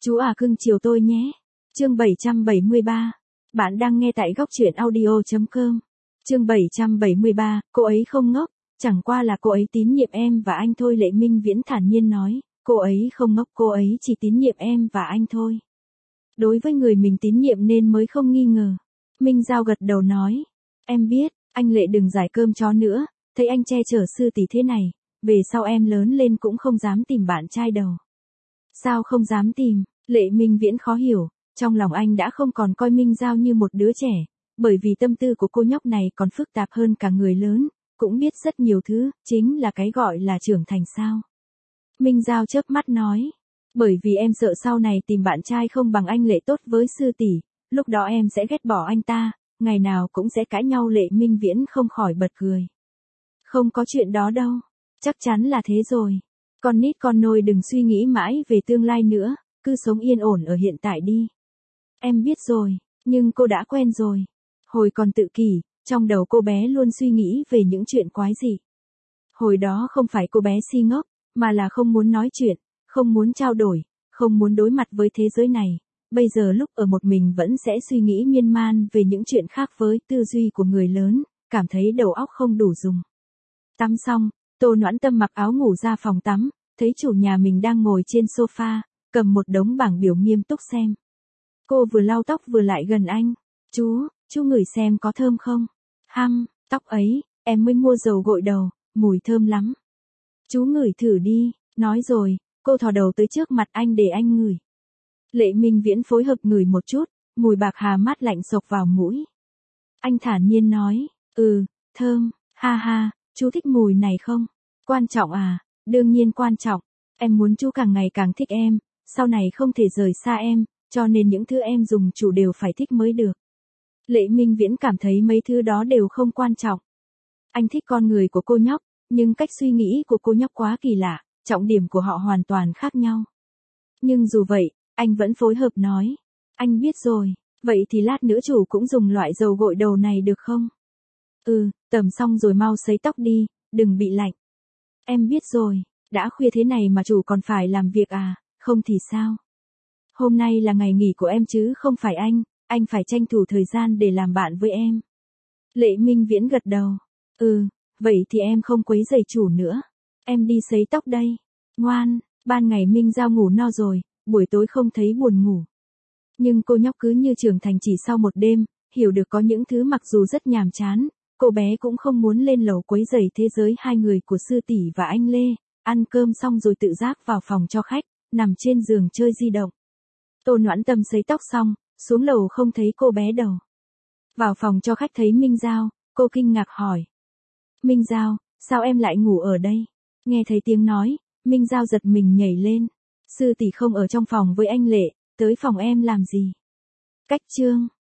Chú à cưng chiều tôi nhé. Chương 773. Bạn đang nghe tại góc truyện audio.com. Chương 773, cô ấy không ngốc, chẳng qua là cô ấy tín nhiệm em và anh thôi. Lệ Minh Viễn thản nhiên nói, cô ấy không ngốc, cô ấy chỉ tín nhiệm em và anh thôi. Đối với người mình tín nhiệm nên mới không nghi ngờ. Minh Giao gật đầu nói, em biết, anh Lệ đừng giải cơm chó nữa, thấy anh che chở sư tỷ thế này, về sau em lớn lên cũng không dám tìm bạn trai đâu. Sao không dám tìm? Lệ Minh Viễn khó hiểu, trong lòng anh đã không còn coi Minh Giao như một đứa trẻ, bởi vì tâm tư của cô nhóc này còn phức tạp hơn cả người lớn, cũng biết rất nhiều thứ, chính là cái gọi là trưởng thành sao. Minh Giao chớp mắt nói, bởi vì em sợ sau này tìm bạn trai không bằng anh Lệ tốt với sư tỷ, lúc đó em sẽ ghét bỏ anh ta, ngày nào cũng sẽ cãi nhau. Lệ Minh Viễn không khỏi bật cười. Không có chuyện đó đâu, chắc chắn là thế rồi. Con nít con nôi đừng suy nghĩ mãi về tương lai nữa, cứ sống yên ổn ở hiện tại đi. Em biết rồi, nhưng cô đã quen rồi. Hồi còn tự kỷ, trong đầu cô bé luôn suy nghĩ về những chuyện quái dị. Hồi đó không phải cô bé si ngốc, mà là không muốn nói chuyện, không muốn trao đổi, không muốn đối mặt với thế giới này. Bây giờ lúc ở một mình vẫn sẽ suy nghĩ miên man về những chuyện khác với tư duy của người lớn, cảm thấy đầu óc không đủ dùng. Tắm xong, Tô Noãn Tâm mặc áo ngủ ra phòng tắm, thấy chủ nhà mình đang ngồi trên sofa, cầm một đống bảng biểu nghiêm túc xem. Cô vừa lau tóc vừa lại gần anh. Chú ngửi xem có thơm không? Tóc ấy, em mới mua dầu gội đầu, mùi thơm lắm. Chú ngửi thử đi, nói rồi, cô thò đầu tới trước mặt anh để anh ngửi. Lệ Minh Viễn phối hợp ngửi một chút, mùi bạc hà mát lạnh xộc vào mũi. Anh thản nhiên nói, thơm, ha ha, chú thích mùi này không? Quan trọng à? Đương nhiên quan trọng, em muốn chú càng ngày càng thích em, sau này không thể rời xa em, cho nên những thứ em dùng chủ đều phải thích mới được. Lệ Minh Viễn cảm thấy mấy thứ đó đều không quan trọng. Anh thích con người của cô nhóc, nhưng cách suy nghĩ của cô nhóc quá kỳ lạ, trọng điểm của họ hoàn toàn khác nhau. Nhưng dù vậy, anh vẫn phối hợp nói, anh biết rồi, vậy thì lát nữa chủ cũng dùng loại dầu gội đầu này được không? Tẩm xong rồi mau sấy tóc đi, đừng bị lạnh. Em biết rồi, đã khuya thế này mà chủ còn phải làm việc à, không thì sao? Hôm nay là ngày nghỉ của em chứ không phải anh phải tranh thủ thời gian để làm bạn với em. Lệ Minh Viễn gật đầu. Vậy thì em không quấy rầy chủ nữa. Em đi sấy tóc đây. Ngoan, ban ngày Minh Giao ngủ no rồi, buổi tối không thấy buồn ngủ. Nhưng cô nhóc cứ như trưởng thành chỉ sau một đêm, hiểu được có những thứ mặc dù rất nhàm chán, cô bé cũng không muốn lên lầu quấy rầy thế giới hai người của sư tỷ và anh Lê. Ăn cơm xong rồi tự giác vào phòng cho khách, nằm trên giường chơi di động. Tô Noãn Tâm sấy tóc xong, xuống lầu không thấy cô bé đâu. Vào phòng cho khách thấy Minh Giao, cô kinh ngạc hỏi. Minh Giao, sao em lại ngủ ở đây? Nghe thấy tiếng nói, Minh Giao giật mình nhảy lên. Sư tỷ không ở trong phòng với anh Lệ, tới phòng em làm gì? Cách chương.